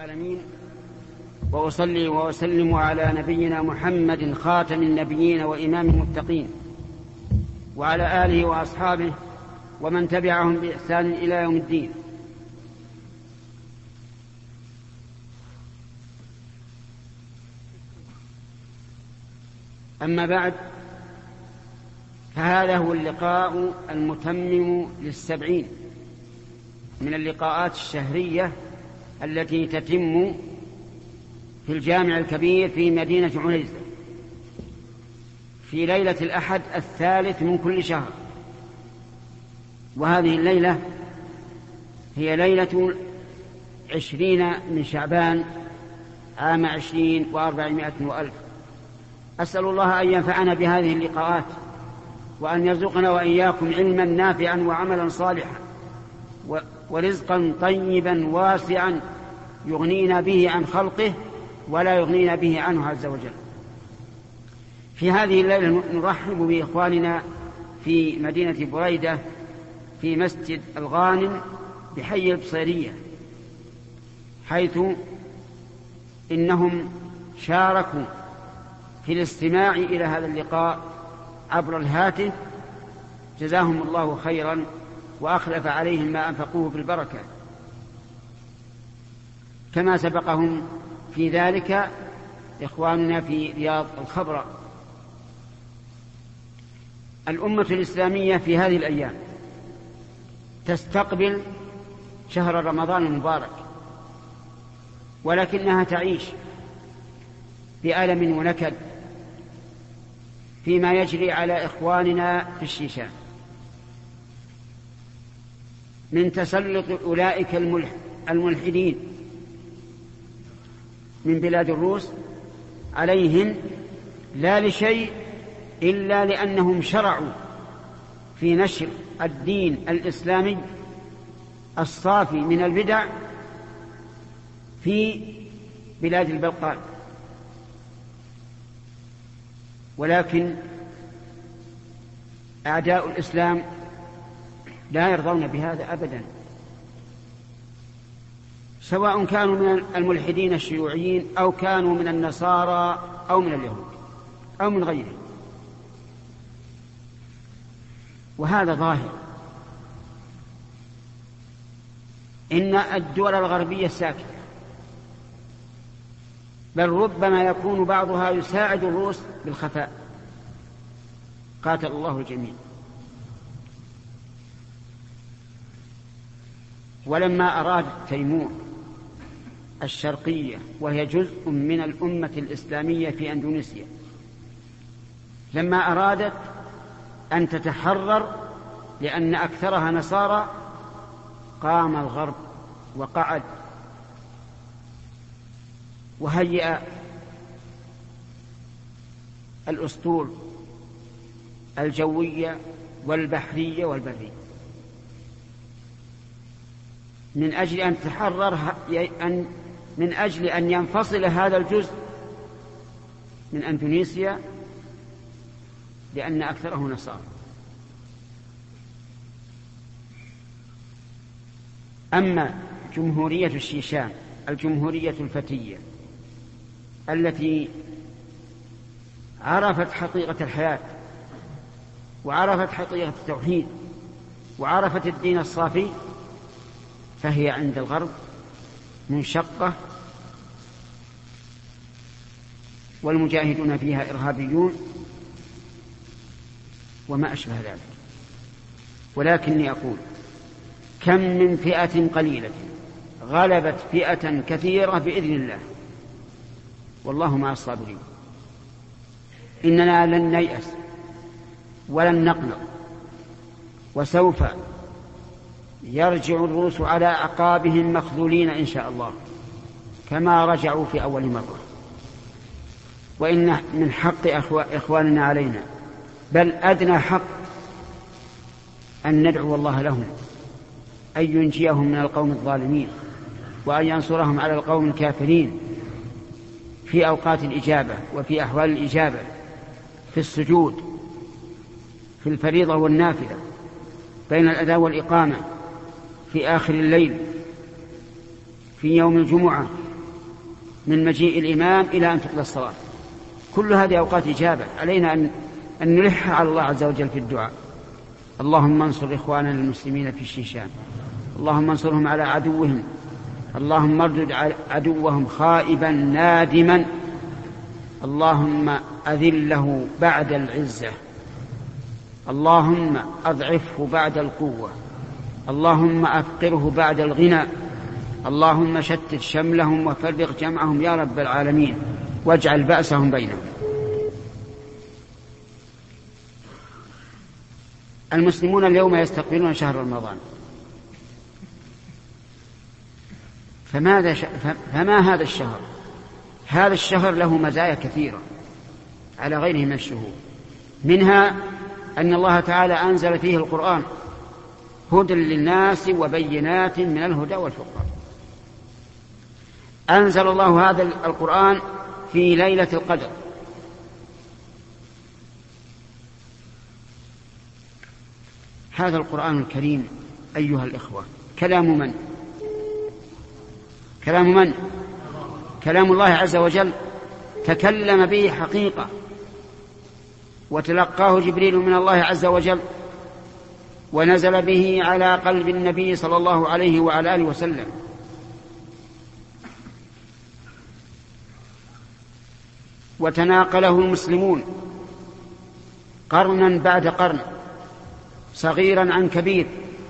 العالمين، وأصلي وأسلم على نبينا محمد خاتم النبيين وإمام المتقين، وعلى آله وأصحابه ومن تبعهم بإحسان إلى يوم الدين. أما بعد، فهذا هو اللقاء المتمم لل70 من اللقاءات الشهرية التي تتم في الجامع الكبير في مدينة عنيزة في ليلة الأحد 3 من كل شهر. وهذه الليلة هي ليلة 20 من شعبان عام 20 و400 وألف. أسأل الله أن ينفعنا بهذه اللقاءات، وأن يرزقنا وإياكم علما نافعا وعملا صالحا ورزقا طيبا واسعا يغنينا به عن خلقه ولا يغنينا به عنه عز وجل. في هذه الليلة نرحب بإخواننا في مدينة بريدة في مسجد الغانم بحي البصيرية، حيث إنهم شاركوا في الاستماع إلى هذا اللقاء عبر الهاتف، جزاهم الله خيرا وأخلف عليهم ما أنفقوه بالبركة، كما سبقهم في ذلك إخواننا في رياض الخبراء. الأمة الإسلامية في هذه الأيام تستقبل شهر رمضان المبارك، ولكنها تعيش بألم ونكد فيما يجري على إخواننا في الشيشان من تسلط أولئك الملحدين من بلاد الروس عليهم، لا لشيء إلا لأنهم شرعوا في نشر الدين الإسلامي الصافي من البدع في بلاد البلقان. ولكن أعداء الإسلام لا يرضون بهذا أبدا، سواء كانوا من الملحدين الشيوعيين أو كانوا من النصارى أو من اليهود أو من غيرهم. وهذا ظاهر. إن الدول الغربية ساكتة، بل ربما يكون بعضها يساعد الروس بالخفاء، قاتل الله الجميع. ولما أراد تيمور الشرقية، وهي جزء من الأمة الإسلامية في أندونيسيا، لما أرادت أن تتحرر لأن أكثرها نصارى، قام الغرب وقعد وهيأ الأسطول الجوية والبحرية والبرية من أجل أن تتحرر، من أجل أن ينفصل هذا الجزء من أندونيسيا، لأن أكثره نصارى. أما جمهورية الشيشان، الجمهورية الفتية التي عرفت حقيقة الحياة وعرفت حقيقة التوحيد وعرفت الدين الصافي، فهي عند الغرب منشقة، والمجاهدون فيها إرهابيون وما أشبه ذلك. ولكني أقول: كم من فئة قليلة غلبت فئة كثيرة بإذن الله، والله مع الصابرين. إننا لن نيأس ولن نقنط، وسوف يرجع الروس على أعقابهم مخذولين إن شاء الله، كما رجعوا في أول مرة. وإن من حق إخواننا علينا، بل أدنى حق، أن ندعو الله لهم أن ينجيهم من القوم الظالمين، وأن ينصرهم على القوم الكافرين في أوقات الإجابة وفي أحوال الإجابة، في السجود، في الفريضة والنافلة، بين الأذان والإقامة، في آخر الليل، في يوم الجمعة، من مجيء الإمام إلى أن تقضى الصلاة. كل هذه أوقات إجابة، علينا أن نلح على الله عز وجل في الدعاء. اللهم انصر إخواننا المسلمين في الشيشان، اللهم انصرهم على عدوهم، اللهم اردد عدوهم خائبا نادما، اللهم أذله بعد العزة، اللهم أضعفه بعد القوة، اللهم أفقره بعد الغنى، اللهم شتت شملهم وفرق جمعهم يا رب العالمين، واجعل بأسهم بينهم. المسلمون اليوم يستقبلون شهر رمضان، فما هذا الشهر؟ هذا الشهر له مزايا كثيرة على غيره من الشهور، منها أن الله تعالى أنزل فيه القرآن هدى للناس وبينات من الهدى والفرقان. أنزل الله هذا القرآن في ليلة القدر، هذا القرآن الكريم أيها الإخوة كلام من؟ كلام من؟ كلام الله عز وجل، تكلم به حقيقة، وتلقاه جبريل من الله عز وجل، ونزل به على قلب النبي صلى الله عليه وعلى آله وسلم، وتناقله المسلمون قرنا بعد قرن، صغيرا عن كبير،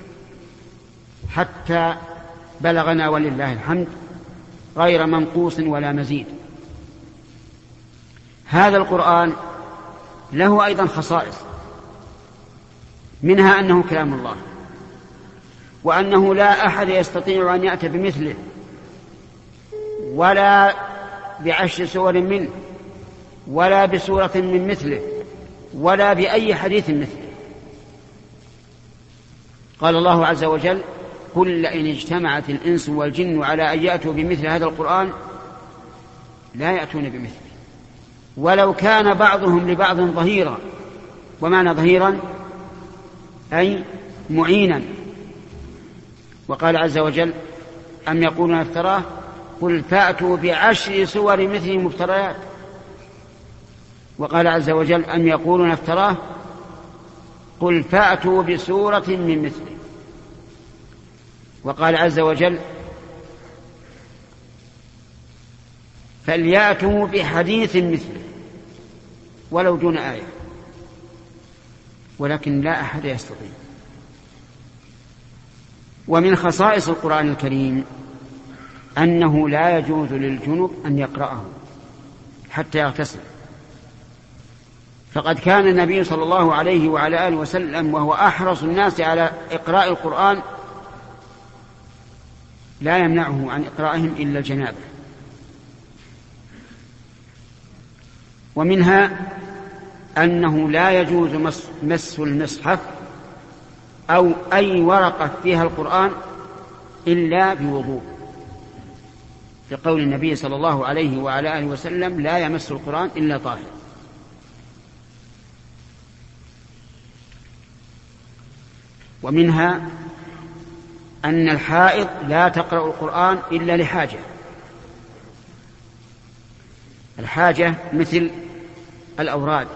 حتى بلغنا ولله الحمد غير منقوص ولا مزيد. هذا القرآن له أيضا خصائص، منها أنه كلام الله، وأنه لا أحد يستطيع أن يأتي بمثله ولا ب10 سور منه ولا بسورة من مثله ولا بأي حديث مثله. قال الله عز وجل: قل لئن اجتمعت الإنس والجن على أن يأتوا بمثل هذا القرآن لا يأتون بمثله ولو كان بعضهم لبعض ظهيرا. ومعنى ظهيرا أي معينا. وقال عز وجل: أم يقولون افتراه قل فأتوا ب10 سور مثله مفتريات. وقال عز وجل: أم يقولون افتراه قل فأتوا بسورة من مثله. وقال عز وجل: فليأتوا بحديث مثله ولو دون آية. ولكن لا أحد يستطيع. ومن خصائص القرآن الكريم أنه لا يجوز للجنب أن يقرأه حتى يغتسل، فقد كان النبي صلى الله عليه وعلى آله وسلم وهو أحرص الناس على إقراء القرآن لا يمنعه عن إقرائهم إلا الجنابة. ومنها أنه لا يجوز مس المصحف أو أي ورقة فيها القرآن إلا بوضوء، لقول النبي صلى الله عليه وعلى آله وسلم: لا يمس القرآن إلا طاهر. ومنها أن الحائض لا تقرأ القرآن إلا لحاجة. الحاجة مثل الأوراد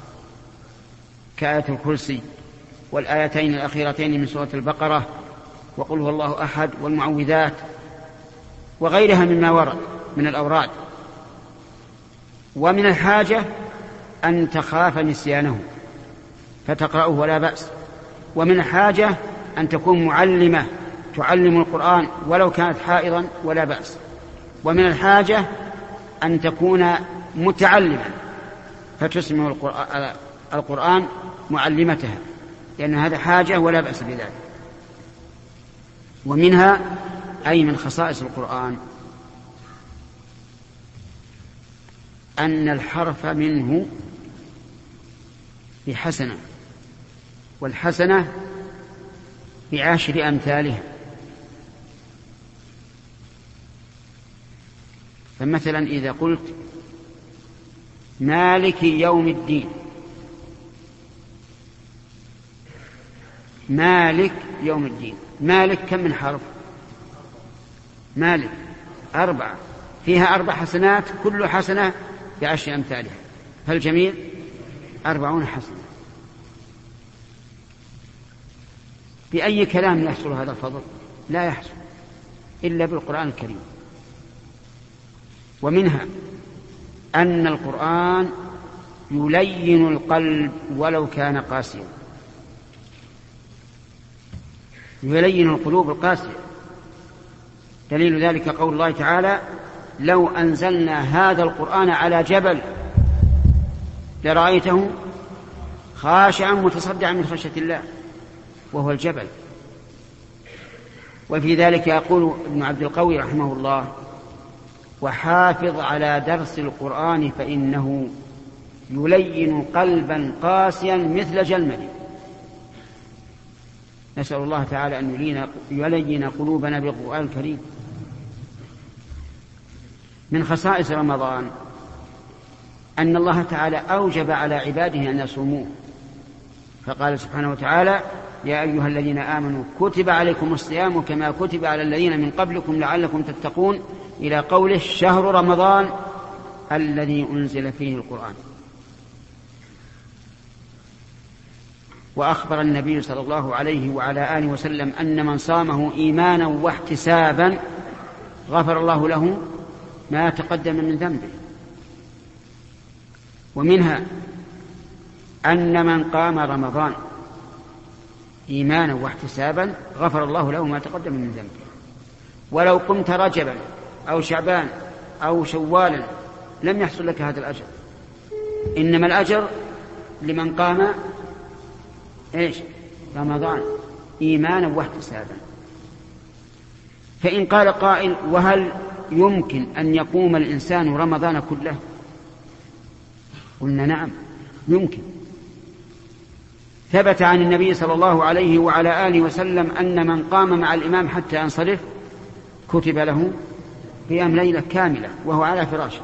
كآية الكرسي والآيتين الأخيرتين من سورة البقرة وقل هو الله أحد والمعوذات وغيرها مما ورد من الأوراد. ومن الحاجة أن تخاف نسيانه فتقرأه ولا بأس. ومن الحاجة أن تكون معلمة تعلم القرآن ولو كانت حائضا ولا بأس. ومن الحاجة أن تكون متعلمة فتسمع القرآن معلمتها، لأن هذا حاجة ولا بأس بذلك. ومنها أي من خصائص القرآن أن الحرف منه بحسنة، والحسنة ب10 أمثالها. فمثلا إذا قلت مالك يوم الدين، مالك يوم الدين، مالك كم من حرف؟ مالك 4، فيها 4 حسنات، كل حسنة ب10 أمثالها، فالجميل 40 حسنة. بأي كلام يحصل هذا الفضل؟ لا يحصل إلا بالقرآن الكريم. ومنها أن القرآن يلين القلب ولو كان قاسيا، يلين القلوب القاسية. دليل ذلك قول الله تعالى: لو أنزلنا هذا القرآن على جبل لرأيته خاشعا متصدعا من خشية الله، وهو الجبل. وفي ذلك يقول ابن عبد القوي رحمه الله: وحافظ على درس القرآن فإنه يلين قلبا قاسيا مثل جلمد. نسأل الله تعالى أن يلين قلوبنا بالقرآن الكريم. من خصائص رمضان أن الله تعالى أوجب على عباده أن يصوموه، فقال سبحانه وتعالى: يا أيها الذين آمنوا كتب عليكم الصيام كما كتب على الذين من قبلكم لعلكم تتقون، إلى قوله: شهر رمضان الذي أنزل فيه القرآن. وأخبر النبي صلى الله عليه وعلى آله وسلم أن من صامه إيمانا واحتسابا غفر الله له ما تقدم من ذنبه. ومنها أن من قام رمضان إيمانا واحتسابا غفر الله له ما تقدم من ذنبه. ولو قمت رجبا أو شعبان أو شوالا لم يحصل لك هذا الأجر، إنما الأجر لمن قام رمضان إيمانا واحتسابا. فإن قال قائل: وهل يمكن أن يقوم الإنسان رمضان كله؟ قلنا: نعم يمكن. ثبت عن النبي صلى الله عليه وعلى آله وسلم أن من قام مع الإمام حتى ينصرف كتب له قيام ليلة كاملة وهو على فراشه.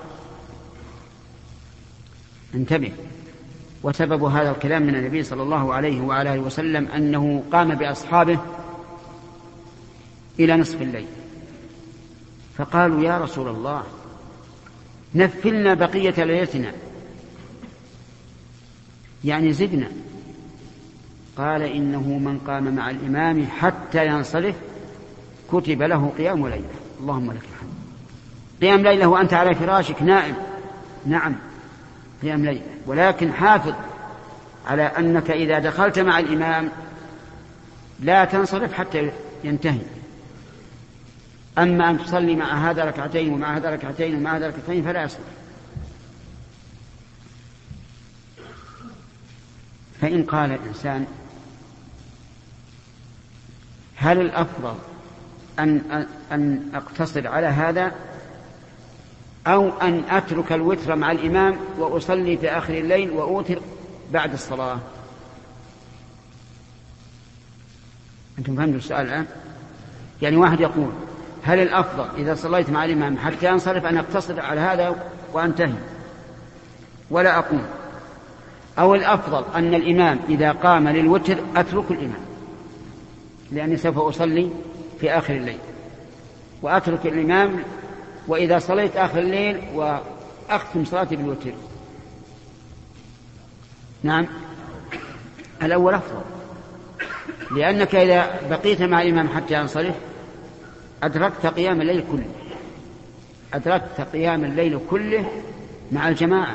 انتبه. وسبب هذا الكلام من النبي صلى الله عليه وعلى آله وسلم أنه قام بأصحابه إلى نصف الليل، فقالوا: يا رسول الله نفلنا بقية ليلتنا، يعني زدنا. قال: إنه من قام مع الإمام حتى ينصرف كتب له قيام ليلة. اللهم لك الحمد. قيام ليلة وأنت على فراشك نائم، نعم قيام ليلة، ولكن حافظ على أنك إذا دخلت مع الإمام لا تنصرف حتى ينتهي. أما أن تصلي مع هذا ركعتين ومع هذا ركعتين ومع هذا ركعتين فلا يصلح. فإن قال الإنسان: هل الأفضل أن أقتصر على هذا أو أن أترك الوتر مع الإمام وأصلي في آخر الليل وأوتر بعد الصلاة؟ أنتم فهمتوا السؤال الآن؟ يعني واحد يقول: هل الأفضل إذا صليت مع الإمام حتى ينصرف أن أقتصر على هذا وأنتهي ولا أقوم، أو الأفضل أن الإمام إذا قام للوتر أترك الإمام لأني سوف أصلي في آخر الليل وأترك الإمام، وإذا صليت آخر الليل وأختم صلاتي بالوتر؟ نعم الأول أفضل، لأنك إذا بقيت مع الإمام حتى ينصرف أدركت قيام الليل كله، أدركت قيام الليل كله مع الجماعة،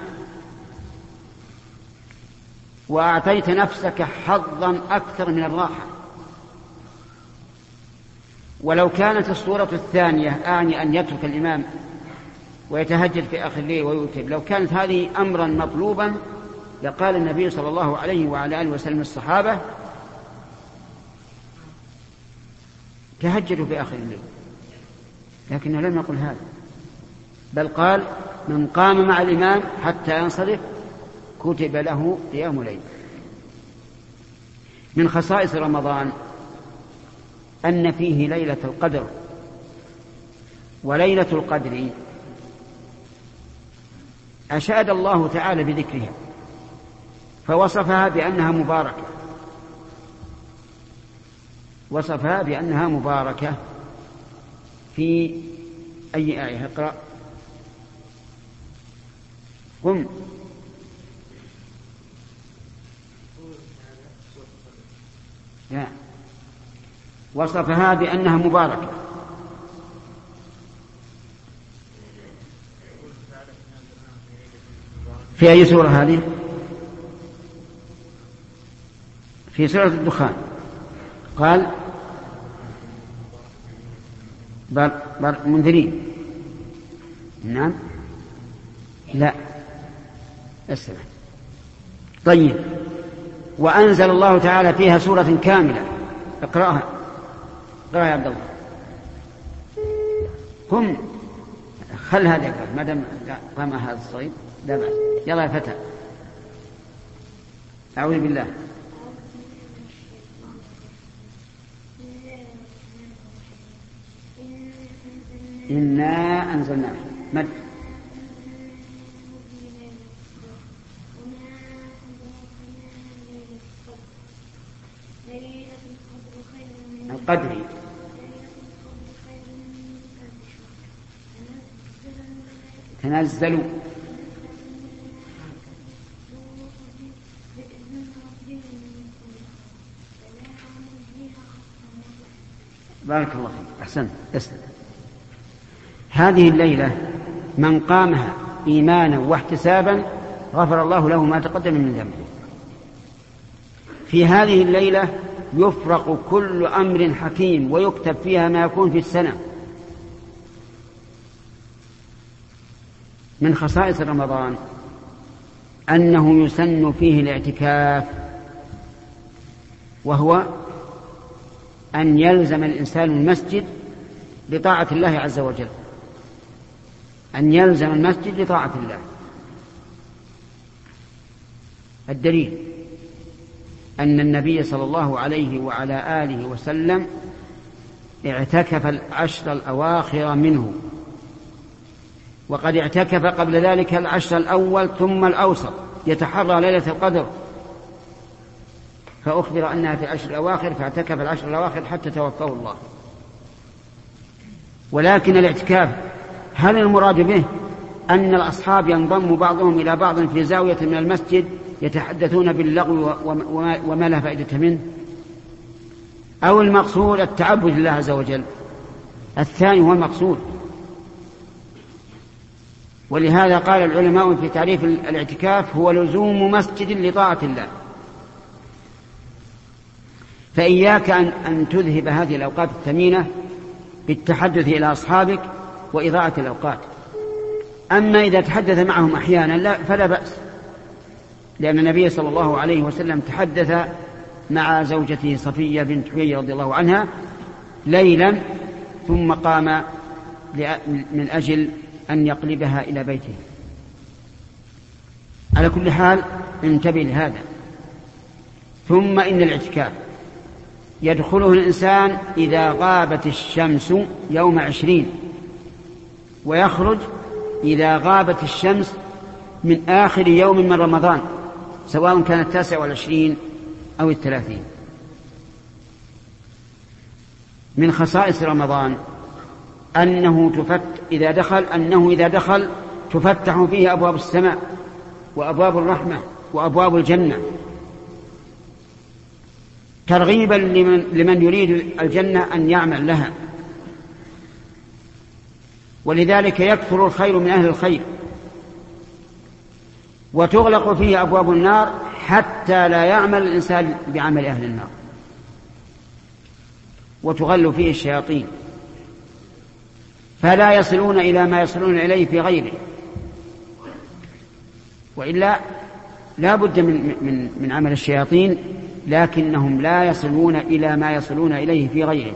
وأعطيت نفسك حظا أكثر من الراحة. ولو كانت الصورة الثانية أعني أن يترك الإمام ويتهجد في آخر الليل ويوتر، لو كانت هذه أمرا مطلوبا لقال النبي صلى الله عليه وعلى آله وسلم الصحابة: تهجدوا في آخر الليل، لكنه لم يقل هذا، بل قال: من قام مع الإمام حتى ينصرف كتب له قيام ليل. من خصائص رمضان أن فيه ليلة القدر، وليلة القدر أشاد الله تعالى بذكرها فوصفها بأنها مباركة، وصفها بأنها مباركة في أي آية؟ اقرأ. قم. لا، وصفها بأنها مباركة. في أي سورة هذه؟ في سورة الدخان قال منذرين. نعم. لا، اسمع. طيب، وأنزل الله تعالى فيها سورة كاملة. اقرأها يا عبد الله. قم، خل هذا يقرأ ما دام قام هذا الصغير. لا بأس، يلا يا فتى. أعوذ بالله. إنا أنزلناه مد. القدر. تنزلوا. بارك الله فيك، أحسنت، أسلم. هذه الليلة من قامها إيمانا واحتسابا غفر الله له ما تقدم من ذنبه. في هذه الليلة يفرق كل أمر حكيم ويكتب فيها ما يكون في السنة. من خصائص رمضان أنه يسن فيه الاعتكاف، وهو أن يلزم الإنسان المسجد لطاعة الله عز وجل، أن يلزم المسجد لطاعة الله. الدليل أن النبي صلى الله عليه وعلى آله وسلم اعتكف العشر الأواخر منه، وقد اعتكف قبل ذلك العشر الأول ثم الأوسط، يتحرى ليلة القدر، فأخبر أنها في العشر الأواخر، فاعتكف العشر الأواخر حتى توفاه الله. ولكن الاعتكاف هل المراد به أن الأصحاب ينضم بعضهم إلى بعض في زاوية من المسجد يتحدثون باللغو وما لا فائدة منه، أو المقصود التعبد لله عز وجل؟ الثاني هو المقصود. ولهذا قال العلماء في تعريف الاعتكاف هو لزوم مسجد لطاعة الله. فإياك أن تذهب هذه الأوقات الثمينة بالتحدث إلى أصحابك وإضاءة الأوقات. أما إذا تحدث معهم أحيانا فلا بأس، لأن النبي صلى الله عليه وسلم تحدث مع زوجته صفية بنت حيي رضي الله عنها ليلا، ثم قام من أجل أن يقلبها إلى بيته. على كل حال انتبه لهذا. ثم إن الاعتكاف يدخله الإنسان إذا غابت الشمس يوم 20، ويخرج إذا غابت الشمس من آخر يوم من رمضان، سواء كان 29 أو 30. من خصائص رمضان أنه إذا دخل تفتح فيه أبواب السماء وأبواب الرحمة وأبواب الجنة، ترغيبا لمن يريد الجنة أن يعمل لها. ولذلك يكثر الخير من أهل الخير، وتغلق فيه أبواب النار حتى لا يعمل الإنسان بعمل أهل النار، وتغل فيه الشياطين فلا يصلون إلى ما يصلون إليه في غيره. وإلا لا بد من عمل الشياطين، لكنهم لا يصلون إلى ما يصلون إليه في غيره.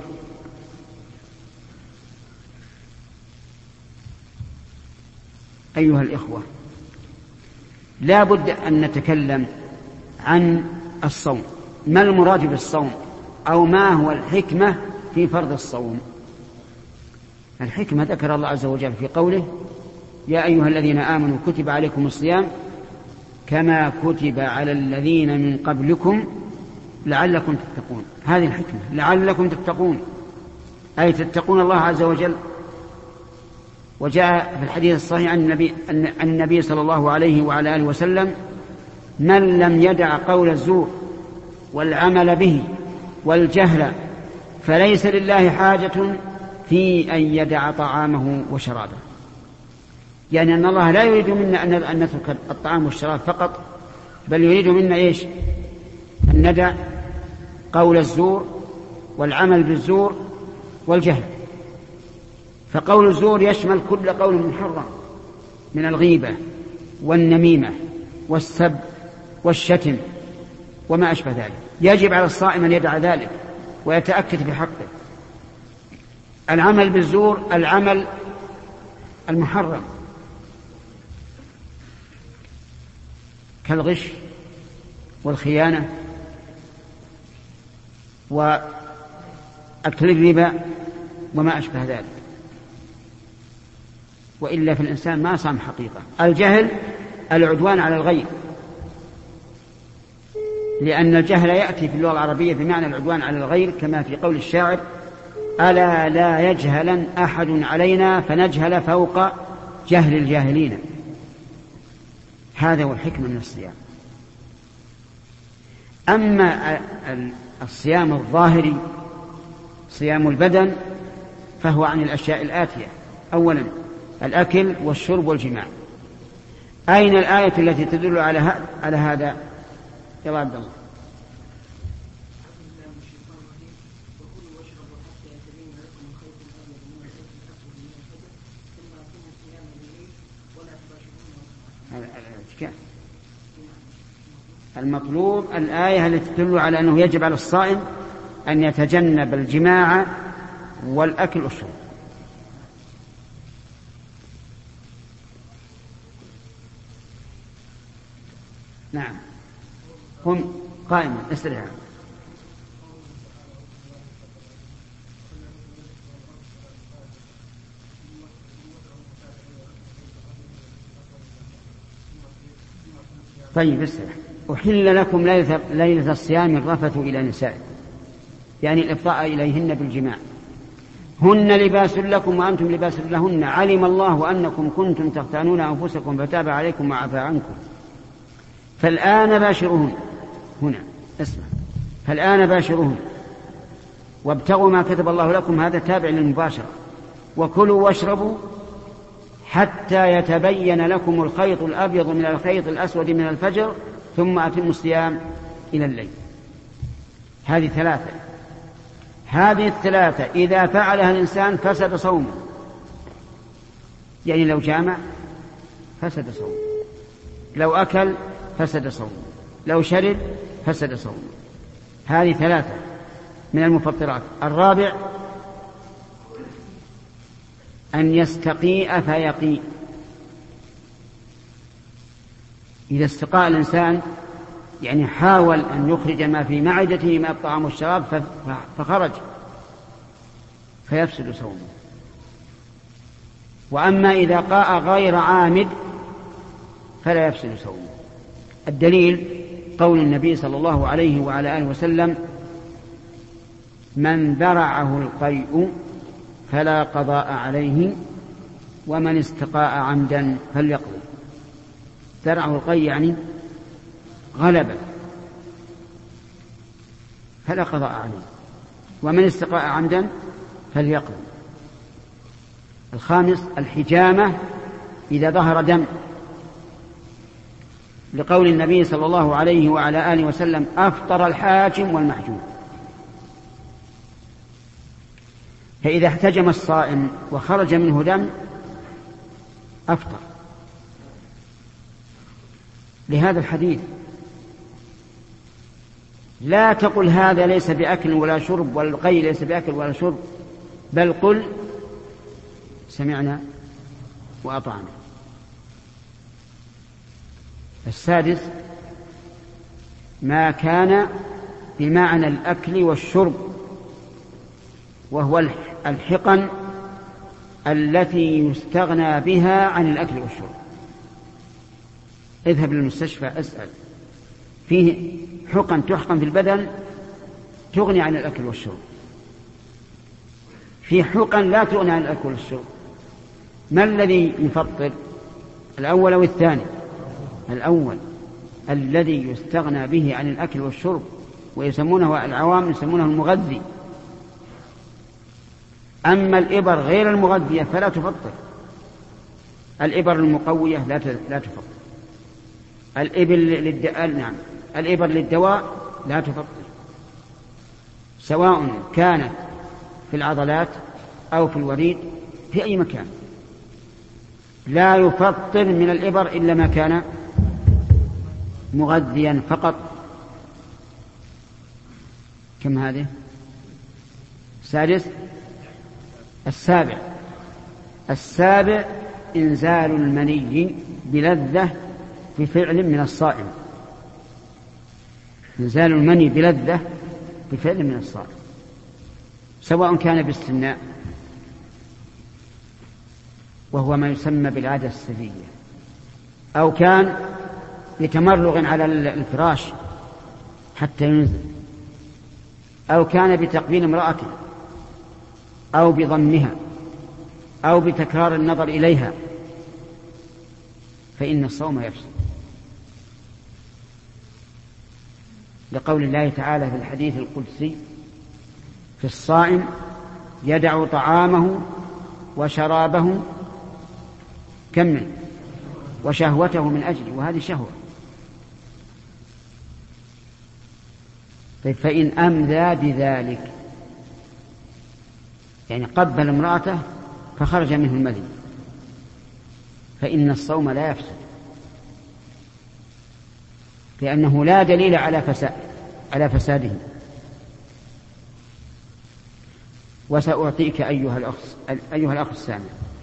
أيها الإخوة، لا بد أن نتكلم عن الصوم. ما المراد بالصوم، أو ما هو الحكمة في فرض الصوم؟ الحكمة ذكر الله عز وجل في قوله: يا أيها الذين آمنوا كتب عليكم الصيام كما كتب على الذين من قبلكم لعلكم تتقون. هذه الحكمة، لعلكم تتقون، أي تتقون الله عز وجل. وجاء في الحديث الصحيح عن النبي صلى الله عليه وعلى آله وسلم: من لم يدع قول الزور والعمل به والجهل فليس لله حاجة في أن يدع طعامه وشرابه. يعني أن الله لا يريد منا أن نترك الطعام والشراب فقط، بل يريد منا إيش؟ أن ندع قول الزور والعمل بالزور والجهل. فقول الزور يشمل كل قول محرم من الغيبة والنميمة والسب والشتم وما أشبه ذلك. يجب على الصائم أن يدع ذلك ويتأكد بحقه. العمل بالزور العمل المحرم كالغش والخيانة وأكل الربا وما أشبه ذلك، وإلا في الإنسان ما صام حقيقة. الجهل العدوان على الغير، لأن الجهل يأتي في اللغة العربية بمعنى العدوان على الغير، كما في قول الشاعر: ألا لا يجهلن أحد علينا فنجهل فوق جهل الجاهلين. هذا هو الحكمة من الصيام. أما الصيام الظاهري صيام البدن فهو عن الأشياء الآتية: أولا الأكل والشرب والجماع. أين الآية التي تدل على هذا يا عبد الله؟ المطلوب الآية التي تدل على أنه يجب على الصائم أن يتجنب الجماع والأكل والشرب. نعم، قم قائما استريح. طيب استريح. أحل لكم ليلة الصيام الرفث إلى نسائكم، يعني الإفضاء إليهن بالجماع. هن لباس لكم وأنتم لباس لهن، علم الله أنكم كنتم تختانون أنفسكم فتاب عليكم وعفى عنكم، فالآن باشروهن. هنا اسمع: فالآن باشروهن وابتغوا ما كتب الله لكم، هذا تابع للمباشرة. وكلوا واشربوا حتى يتبين لكم الخيط الأبيض من الخيط الأسود من الفجر ثم أتموا الصيام إلى الليل. هذه ثلاثة. هذه الثلاثة إذا فعلها الإنسان فسد صومه، يعني لو جامع فسد صومه، لو أكل فسد صومه، لو شرب فسد صومه. هذه ثلاثة من المفطرات. الرابع أن يستقيء فيقيء. إذا استقاء الإنسان يعني حاول أن يخرج ما في معدته من الطعام والشراب فخرج فيفسد صومه. وأما إذا قاء غير عامد فلا يفسد صومه. الدليل قول النبي صلى الله عليه وعلى آله وسلم: من ذرعه القيء فلا قضاء عليه ومن استقاء عمدا فليقضي. ذرعه القيء يعني غلبة فلا قضاء عليه، ومن استقاء عمدا فليقضي. الخامس الحجامة إذا ظهر دم، لقول النبي صلى الله عليه وعلى آله وسلم: أفطر الحاجم والمحجوم. فإذا احتجم الصائم وخرج منه دم أفطر، لهذا الحديث. لا تقل هذا ليس بأكل ولا شرب والقي ليس بأكل ولا شرب، بل قل سمعنا وأطعنا. السادس ما كان بمعنى الأكل والشرب، وهو الحقن التي يستغنى بها عن الأكل والشرب. اذهب للمستشفى اسأل، فيه حقن تحقن في البدن تغني عن الأكل والشرب، في حقن لا تغني عن الأكل والشرب. ما الذي يفطر، الأول أو الثاني؟ الأول الذي يستغنى به عن الأكل والشرب، ويسمونه العوام يسمونه المغذي. أما الإبر غير المغذية فلا تفطر. الإبر المقوية لا تفطر. الإبر للدواء لا تفطر، سواء كانت في العضلات أو في الوريد في أي مكان. لا يفطر من الإبر إلا ما كان مغذيا فقط. كم هذه؟ السابع إنزال المني بلذة بفعل من الصائم. إنزال المني بلذة بفعل من الصائم، سواء كان باستمناء وهو ما يسمى بالعادة السرية، أو كان بتمرغ على الفراش حتى ينزل، أو كان بتقبيل امرأته، أو بضمها، أو بتكرار النظر إليها، فإن الصوم يفسد، لقول الله تعالى في الحديث القدسي: في الصائم يدع طعامه وشرابه كمل وشهوته من أجله، وهذه شهوة. فإن أمذى بذلك، يعني قبل امرأته فخرج منه المذي، فإن الصوم لا يفسد، لأنه لا دليل على فساده. وسأعطيك أيها الأخ السامع،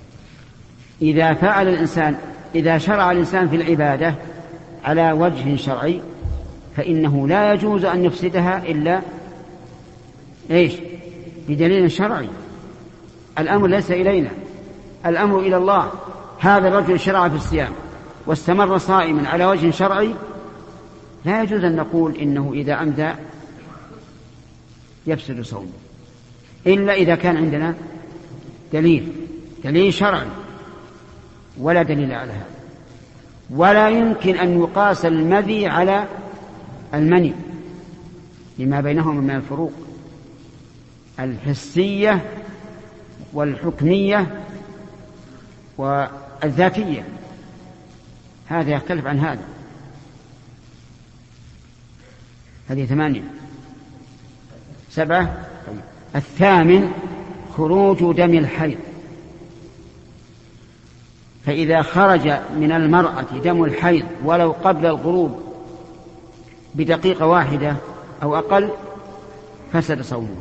إذا شرع الإنسان في العبادة على وجه شرعي فإنه لا يجوز أن يفسدها إلا بدليل شرعي. الأمر ليس إلينا، الأمر إلى الله. هذا الرجل شرع في الصيام واستمر صائما على وجه شرعي، لا يجوز أن نقول إنه إذا أمذى يفسد صومه، إلا إذا كان عندنا دليل شرعي، ولا دليل على هذا. ولا يمكن أن يقاس المذي على المني لما بينهما من الفروق الحسية والحكمية والذاتية، هذا يختلف عن هذا. هذه 8. 7. الثامن خروج دم الحيض. فإذا خرج من المرأة دم الحيض ولو قبل الغروب بدقيقة واحدة أو أقل فسد صومها.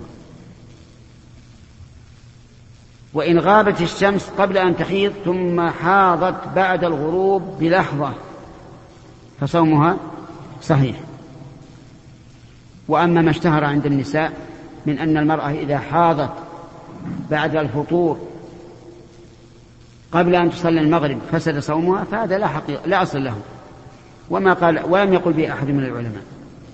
وإن غابت الشمس قبل أن تحيض ثم حاضت بعد الغروب بلحظة فصومها صحيح. وأما ما اشتهر عند النساء من أن المرأة إذا حاضت بعد الفطور قبل أن تصلي المغرب فسد صومها، فهذا لا أصل له، ولم يقل به أحد من العلماء.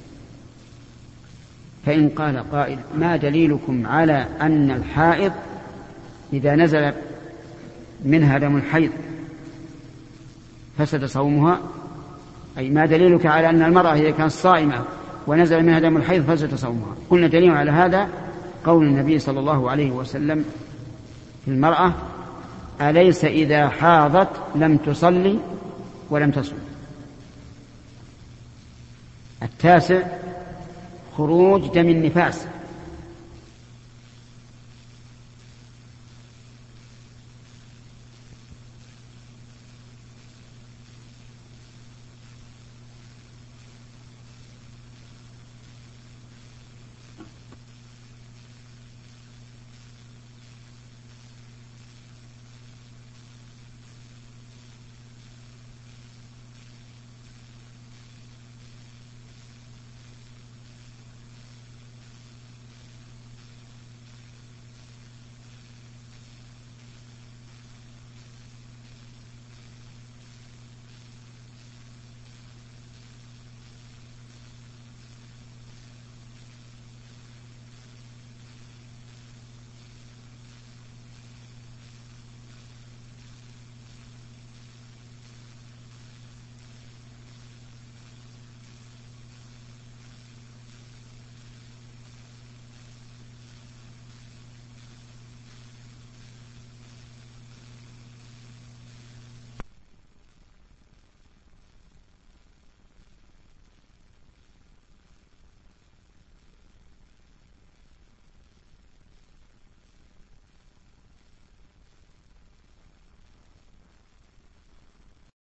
فإن قال قائل: ما دليلكم على أن الحائض إذا نزل منها دم الحيض فسد صومها؟ أي ما دليلك على أن المرأة إذا كانت صائمة ونزل منها دم الحيض فسد صومها؟ قلنا دليل على هذا قول النبي صلى الله عليه وسلم في المرأة: أليس إذا حاضت لم تصلي ولم تصم. 9. خروج دم النفاس.